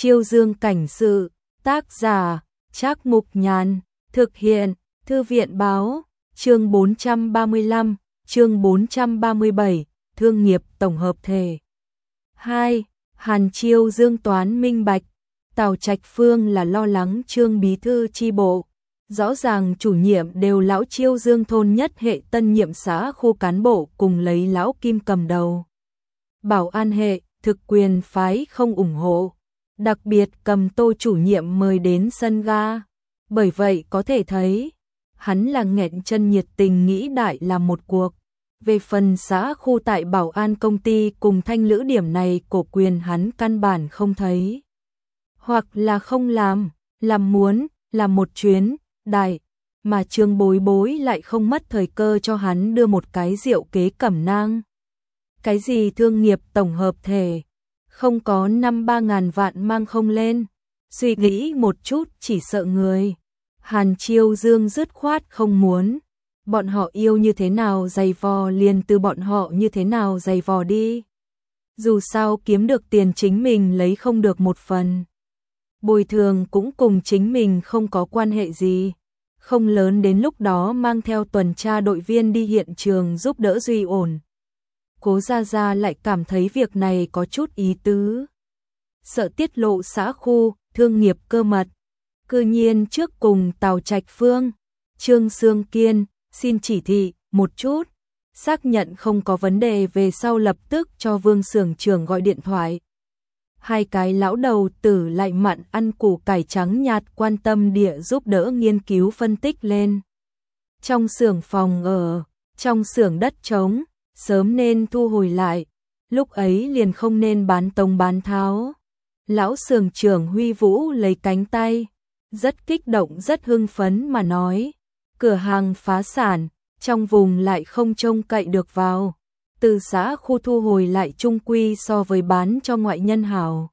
Chiêu Dương cảnh sự, tác giả, Trác Mục Nhàn, thực hiện, Thư viện báo, chương 435, chương 437, thương nghiệp tổng hợp thể. 2. Hàn Chiêu Dương toán minh bạch, Tào Trạch Phương là lo lắng Trương bí thư chi bộ. Rõ ràng chủ nhiệm đều lão Chiêu Dương thôn nhất hệ, tân nhiệm xã khu cán bộ cùng lấy lão Kim cầm đầu. Bảo an hệ, thực quyền phái không ủng hộ. Đặc biệt cầm Tô chủ nhiệm mời đến sân ga. Bởi vậy có thể thấy, hắn là nghẹn chân nhiệt tình nghĩ đại làm một cuộc. Về phần xã khu tại Bảo an công ty cùng Thanh Lữ điểm này cổ quyền hắn căn bản không thấy. Hoặc là không làm muốn, làm một chuyến, đại, mà Trương Bối Bối lại không mất thời cơ cho hắn đưa một cái diệu kế cẩm nang. Cái gì thương nghiệp tổng hợp thể, không có 5-3 ngàn vạn mang không lên, suy nghĩ một chút chỉ sợ người. Hàn Chiêu Dương dứt khoát không muốn, bọn họ yêu như thế nào dày vò liền từ bọn họ như thế nào dày vò đi. Dù sao kiếm được tiền chính mình lấy không được một phần. Bồi thường cũng cùng chính mình không có quan hệ gì, không lớn đến lúc đó mang theo tuần tra đội viên đi hiện trường giúp đỡ duy ổn. Cố Gia Gia lại cảm thấy việc này có chút ý tứ. Sợ tiết lộ xã khu, thương nghiệp cơ mật. Cư nhiên trước cùng Tào Trạch Phương, Trương Sương Kiên, xin chỉ thị một chút. Xác nhận không có vấn đề về sau lập tức cho Vương xưởng trưởng gọi điện thoại. Hai cái lão đầu tử lại mặn ăn củ cải trắng nhạt quan tâm địa giúp đỡ nghiên cứu phân tích lên. Trong xưởng phòng ở, trong xưởng đất trống, sớm nên thu hồi lại, lúc ấy liền không nên bán tông bán tháo. Lão xưởng trưởng Huy Vũ lấy cánh tay, rất kích động rất hưng phấn mà nói, cửa hàng phá sản, trong vùng lại không trông cậy được vào. Từ xã khu thu hồi lại chung quy so với bán cho ngoại nhân hảo.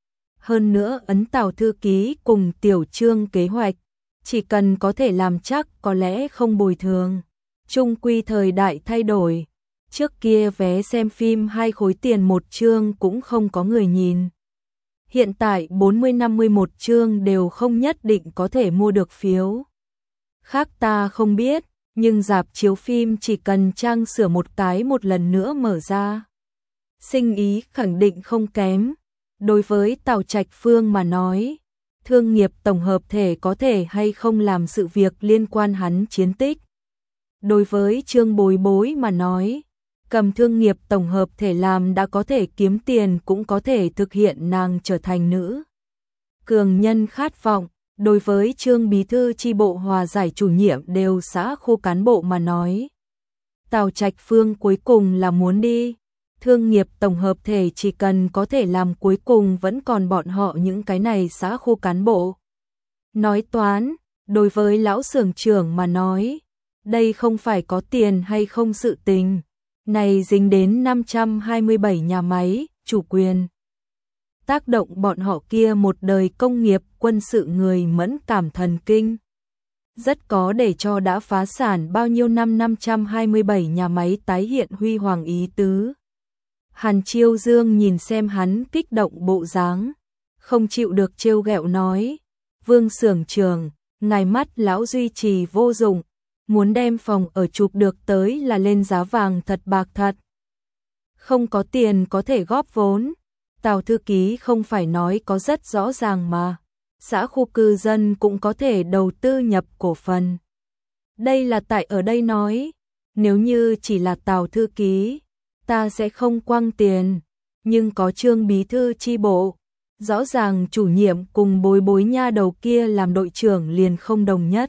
Hơn nữa ấn Tào thư ký cùng Tiểu Trương kế hoạch, chỉ cần có thể làm chắc có lẽ không bồi thường. Chung quy thời đại thay đổi, trước kia vé xem phim 2 khối tiền một chương cũng không có người nhìn. Hiện tại 40-50 một chương đều không nhất định có thể mua được phiếu. Khác ta không biết, nhưng rạp chiếu phim chỉ cần trang sửa một cái một lần nữa mở ra. Sinh ý khẳng định không kém. Đối với Tào Trạch Phương mà nói, thương nghiệp tổng hợp thể có thể hay không làm sự việc liên quan hắn chiến tích. Đối với Trương Bối Bối mà nói, cầm thương nghiệp tổng hợp thể làm đã có thể kiếm tiền cũng có thể thực hiện nàng trở thành nữ cường nhân khát vọng. Đối với Trương bí thư chi bộ hòa giải chủ nhiệm đều xã khu cán bộ mà nói, Tào Trạch Phương cuối cùng là muốn đi. Thương nghiệp tổng hợp thể chỉ cần có thể làm cuối cùng vẫn còn bọn họ những cái này xã khu cán bộ. Nói toán, đối với lão xưởng trưởng mà nói, đây không phải có tiền hay không sự tình. Này dính đến 527 nhà máy, chủ quyền. Tác động bọn họ kia một đời công nghiệp quân sự người mẫn cảm thần kinh. Rất có để cho đã phá sản bao nhiêu năm 527 nhà máy tái hiện huy hoàng ý tứ. Hàn Chiêu Dương nhìn xem hắn kích động bộ dáng, không chịu được trêu ghẹo nói, Vương xưởng trưởng, ngài mắt lão duy trì vô dụng, muốn đem phòng ở chụp được tới là lên giá vàng thật bạc thật. Không có tiền có thể góp vốn. Tào thư ký không phải nói có rất rõ ràng mà, xã khu cư dân cũng có thể đầu tư nhập cổ phần. Đây là tại ở đây nói, nếu như chỉ là Tào thư ký, ta sẽ không quăng tiền, nhưng có Trương bí thư chi bộ, rõ ràng chủ nhiệm cùng Bối Bối nha đầu kia làm đội trưởng liền không đồng nhất.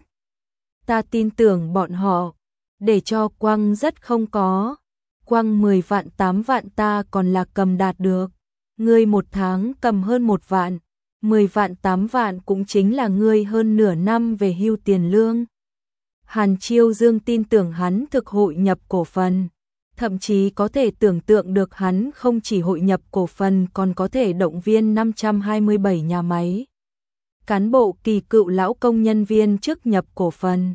Ta tin tưởng bọn họ, để cho quăng rất không có, quăng 10 vạn 8 vạn ta còn là cầm đạt được. Ngươi một tháng cầm hơn 1 vạn, 10 vạn 8 vạn cũng chính là ngươi hơn nửa năm về hưu tiền lương. Hàn Chiêu Dương tin tưởng hắn thực hội nhập cổ phần, thậm chí có thể tưởng tượng được hắn không chỉ hội nhập cổ phần còn có thể động viên 527 nhà máy. Cán bộ kỳ cựu lão công nhân viên trước nhập cổ phần.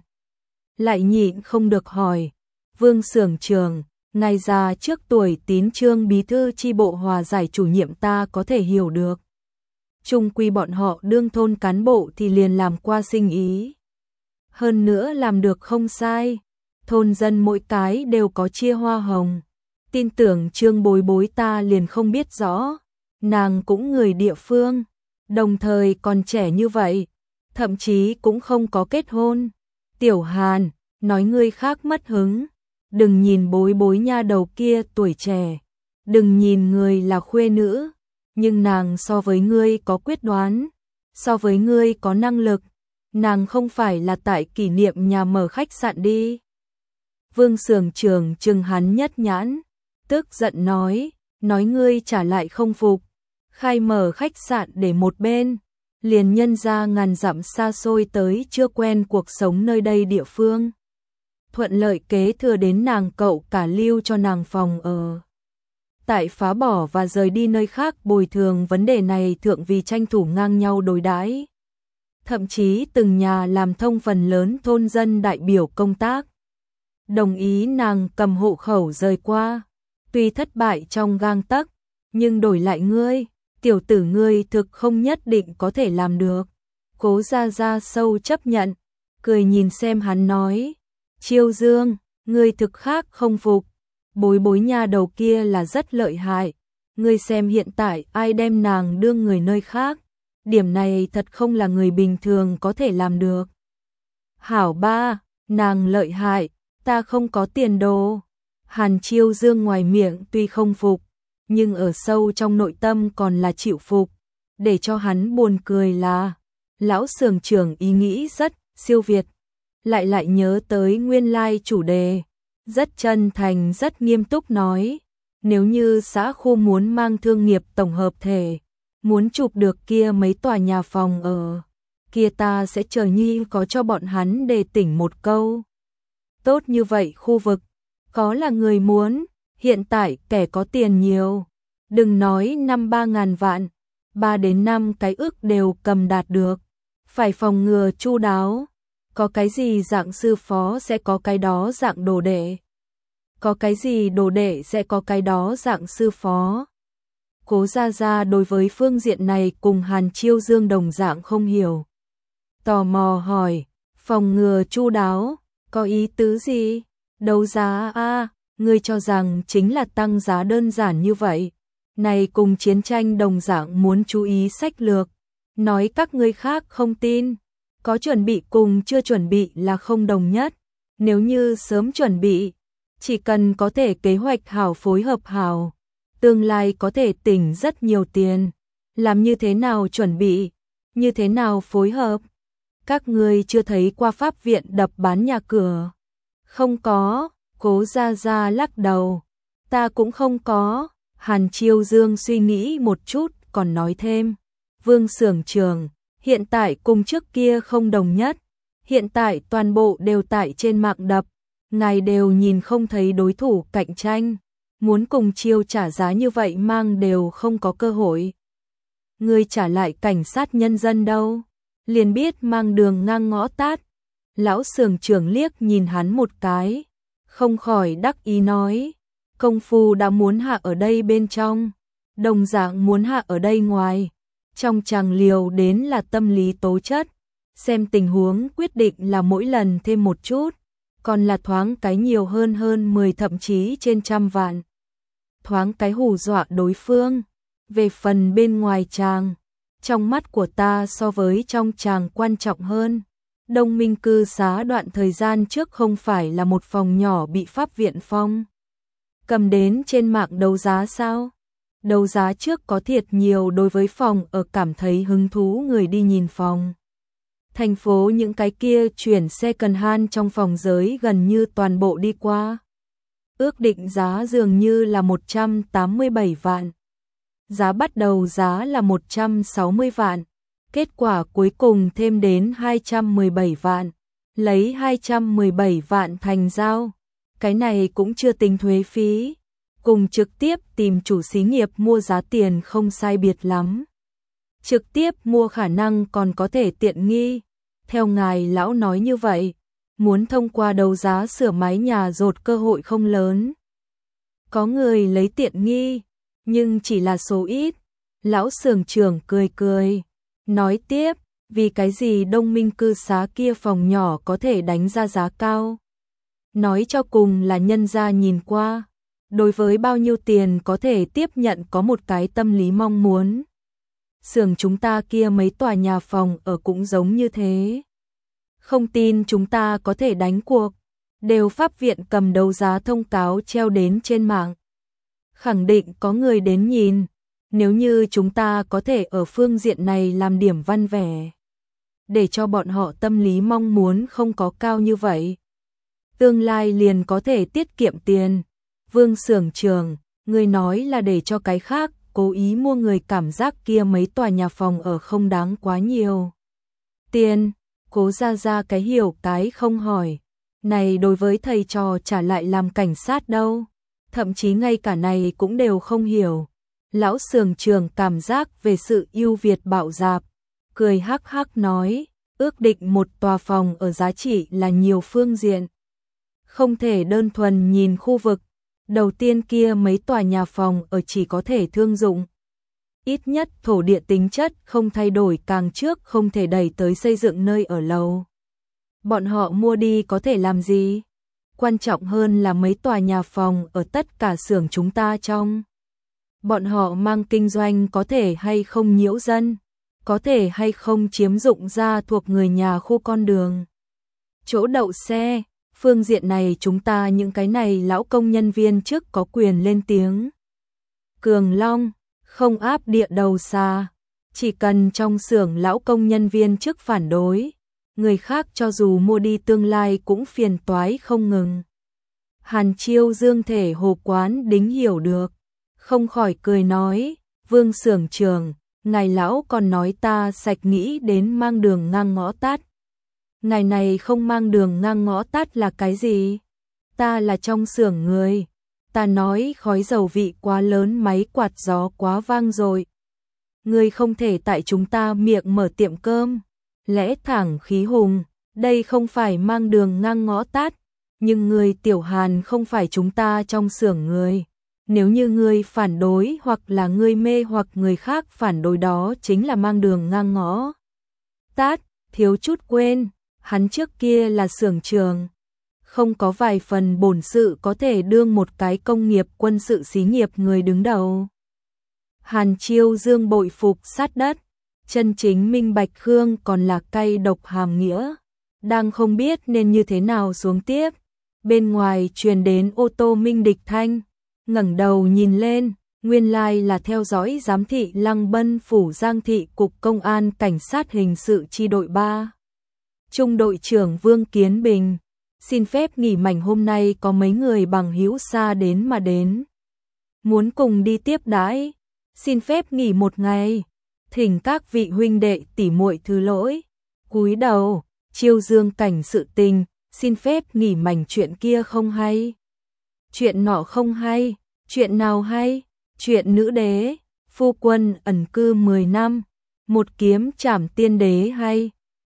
Lại nhịn không được hỏi, Vương xưởng trưởng, ngài già trước tuổi tín Trương bí thư chi bộ hòa giải chủ nhiệm ta có thể hiểu được. chung quy bọn họ đương thôn cán bộ thì liền làm qua sinh ý. Hơn nữa làm được không sai, thôn dân mỗi cái đều có chia hoa hồng. Tin tưởng Trương Bối Bối ta liền không biết rõ, nàng cũng người địa phương, đồng thời còn trẻ như vậy, thậm chí cũng không có kết hôn. Tiểu Hàn, nói ngươi khác mất hứng, đừng nhìn Bối Bối nha đầu kia tuổi trẻ, đừng nhìn người là khuê nữ, nhưng nàng so với ngươi có quyết đoán, so với ngươi có năng lực, nàng không phải là tại kỷ niệm nhà mở khách sạn đi. Vương Xưởng Trưởng trừng hắn nhất nhãn, tức giận nói ngươi trả lại không phục, khai mở khách sạn để một bên, liền nhân ra ngàn dặm xa xôi tới chưa quen cuộc sống nơi đây địa phương. Thuận lợi kế thừa đến nàng cậu cả lưu cho nàng phòng ở. Tại phá bỏ và rời đi nơi khác bồi thường vấn đề này thượng vì tranh thủ ngang nhau đối đãi. Thậm chí từng nhà làm thông phần lớn thôn dân đại biểu công tác. Đồng ý nàng cầm hộ khẩu rời qua, tuy thất bại trong gang tấc, nhưng đổi lại ngươi, tiểu tử ngươi thực không nhất định có thể làm được. Cố Gia Gia sâu chấp nhận, cười nhìn xem hắn nói, Chiêu Dương, ngươi thực khác không phục, Bối Bối nha đầu kia là rất lợi hại, ngươi xem hiện tại ai đem nàng đưa người nơi khác, điểm này thật không là người bình thường có thể làm được. Hảo ba, nàng lợi hại, ta không có tiền đồ. Hàn Chiêu Dương ngoài miệng tuy không phục, nhưng ở sâu trong nội tâm còn là chịu phục. Để cho hắn buồn cười là, lão xưởng trưởng ý nghĩ rất siêu việt, lại nhớ tới nguyên lai chủ đề, rất chân thành rất nghiêm túc nói, nếu như xã khu muốn mang thương nghiệp tổng hợp thể, muốn chụp được kia mấy tòa nhà phòng ở, kia ta sẽ chờ nhi có cho bọn hắn đề tỉnh một câu. Tốt như vậy khu vực, có là người muốn, hiện tại kẻ có tiền nhiều, đừng nói 5-3 ngàn vạn, 3 đến 5 cái ức đều cầm đạt được, phải phòng ngừa chu đáo, có cái gì dạng sư phó sẽ có cái đó dạng đồ đệ, có cái gì đồ đệ sẽ có cái đó dạng sư phó. Cố Gia Gia đối với phương diện này cùng Hàn Chiêu Dương đồng dạng không hiểu. Tò mò hỏi, phòng ngừa chu đáo, có ý tứ gì? Đấu giá a, ngươi cho rằng chính là tăng giá đơn giản như vậy. Này cùng chiến tranh đồng dạng muốn chú ý sách lược. Nói các ngươi khác không tin. Có chuẩn bị cùng chưa chuẩn bị là không đồng nhất. Nếu như sớm chuẩn bị, chỉ cần có thể kế hoạch hảo phối hợp hảo, tương lai có thể tỉnh rất nhiều tiền. Làm như thế nào chuẩn bị, như thế nào phối hợp? Các ngươi chưa thấy qua pháp viện đập bán nhà cửa? Không có, Cố Gia Gia lắc đầu. Ta cũng không có. Hàn Chiêu Dương suy nghĩ một chút, còn nói thêm. Vương Xưởng Trưởng, hiện tại cùng trước kia không đồng nhất. Hiện tại toàn bộ đều tại trên mạng đập. Ngài đều nhìn không thấy đối thủ cạnh tranh. Muốn cùng chiêu trả giá như vậy mang đều không có cơ hội. Ngươi trả lại cảnh sát nhân dân đâu? Liền biết mang đường ngang ngõ tát. Lão Xưởng Trưởng liếc nhìn hắn một cái, không khỏi đắc ý nói, công phu đã muốn hạ ở đây bên trong, đồng dạng muốn hạ ở đây ngoài, trong chàng liều đến là tâm lý tố chất, xem tình huống quyết định là mỗi lần thêm một chút, còn là thoáng cái nhiều hơn 10 thậm chí trên 100 vạn. Thoáng cái hù dọa đối phương, về phần bên ngoài chàng, trong mắt của ta so với trong chàng quan trọng hơn. Đông Minh cư xá đoạn thời gian trước không phải là một phòng nhỏ bị pháp viện phong cầm đến trên mạng đấu giá sao? Đấu giá trước có thiệt nhiều đối với phòng ở cảm thấy hứng thú người đi nhìn phòng. Thành phố những cái kia chuyển second hand trong phòng giới gần như toàn bộ đi qua. Ước định giá dường như là 187 vạn. Giá bắt đầu giá là 160 vạn. Kết quả cuối cùng thêm đến 217 vạn, lấy 217 vạn thành giao. Cái này cũng chưa tính thuế phí, cùng trực tiếp tìm chủ xí nghiệp mua giá tiền không sai biệt lắm. Trực tiếp mua khả năng còn có thể tiện nghi. Theo ngài lão nói như vậy, muốn thông qua đấu giá sửa mái nhà dột cơ hội không lớn. Có người lấy tiện nghi, nhưng chỉ là số ít. Lão xưởng trưởng cười cười, nói tiếp, vì cái gì Đông Minh cư xá kia phòng nhỏ có thể đánh ra giá cao? Nói cho cùng là nhân gia nhìn qua, đối với bao nhiêu tiền có thể tiếp nhận có một cái tâm lý mong muốn. Xưởng chúng ta kia mấy tòa nhà phòng ở cũng giống như thế. Không tin chúng ta có thể đánh cuộc, đều pháp viện cầm đấu giá thông cáo treo đến trên mạng. Khẳng định có người đến nhìn, nếu như chúng ta có thể ở phương diện này làm điểm văn vẻ, để cho bọn họ tâm lý mong muốn không có cao như vậy, tương lai liền có thể tiết kiệm tiền. Vương xưởng trưởng, người nói là để cho cái khác cố ý mua người cảm giác kia mấy tòa nhà phòng ở không đáng quá nhiều tiền. Cố ra ra cái hiểu cái không hỏi, này đối với thầy trò trả lại làm cảnh sát đâu, thậm chí ngay cả này cũng đều không hiểu. Lão xưởng trưởng cảm giác về sự ưu việt bạo dạp, cười hắc hắc nói, ước định một tòa phòng ở giá trị là nhiều phương diện, không thể đơn thuần nhìn khu vực. Đầu tiên kia mấy tòa nhà phòng ở chỉ có thể thương dụng, ít nhất thổ địa tính chất không thay đổi, càng trước không thể đẩy tới xây dựng nơi ở lâu. Bọn họ mua đi có thể làm gì? Quan trọng hơn là mấy tòa nhà phòng ở tất cả xưởng chúng ta trong. Bọn họ mang kinh doanh có thể hay không nhiễu dân, có thể hay không chiếm dụng ra thuộc người nhà khu con đường, chỗ đậu xe. Phương diện này chúng ta những cái này lão công nhân viên trước có quyền lên tiếng. Cường Long, không áp địa đầu xa, chỉ cần trong xưởng lão công nhân viên trước phản đối, người khác cho dù mua đi tương lai cũng phiền toái không ngừng. Hàn Chiêu Dương thể hồ quán đính hiểu được, không khỏi cười nói, Vương xưởng trưởng, ngài lão còn nói ta sạch nghĩ đến mang đường ngang ngõ tắt. Ngài này không mang đường ngang ngõ tắt là cái gì? Ta là trong xưởng người, ta nói khói dầu vị quá lớn, máy quạt gió quá vang rồi. Ngươi không thể tại chúng ta miệng mở tiệm cơm, lẽ thẳng khí hùng, đây không phải mang đường ngang ngõ tắt, nhưng người Tiểu Hàn không phải chúng ta trong xưởng người. Nếu như ngươi phản đối hoặc là ngươi mê hoặc người khác phản đối, đó chính là mang đường ngang ngõ tắt. Thiếu chút quên, hắn trước kia là xưởng trưởng, không có vài phần bổn sự có thể đương một cái công nghiệp quân sự xí nghiệp người đứng đầu. Hàn Chiêu Dương bội phục sát đất, chân chính minh bạch Khương còn là cay độc hàm nghĩa, đang không biết nên như thế nào xuống tiếp. Bên ngoài truyền đến ô tô minh địch thanh, ngẩng đầu nhìn lên, nguyên lai là theo dõi giám thị Lăng Bân phủ Giang thị cục công an cảnh sát hình sự chi đội 3. Trung đội trưởng Vương Kiến Bình, xin phép nghỉ mảnh hôm nay có mấy người bằng hữu xa đến mà đến, muốn cùng đi tiếp đãi, xin phép nghỉ một ngày, thỉnh các vị huynh đệ tỷ muội thứ lỗi. Cúi đầu, Chiêu Dương cảnh sự tình, xin phép nghỉ mảnh chuyện kia không hay. Chuyện nọ không hay, chuyện nào hay? Chuyện nữ đế, phu quân ẩn cư 10 năm, một kiếm trảm tiên đế hay.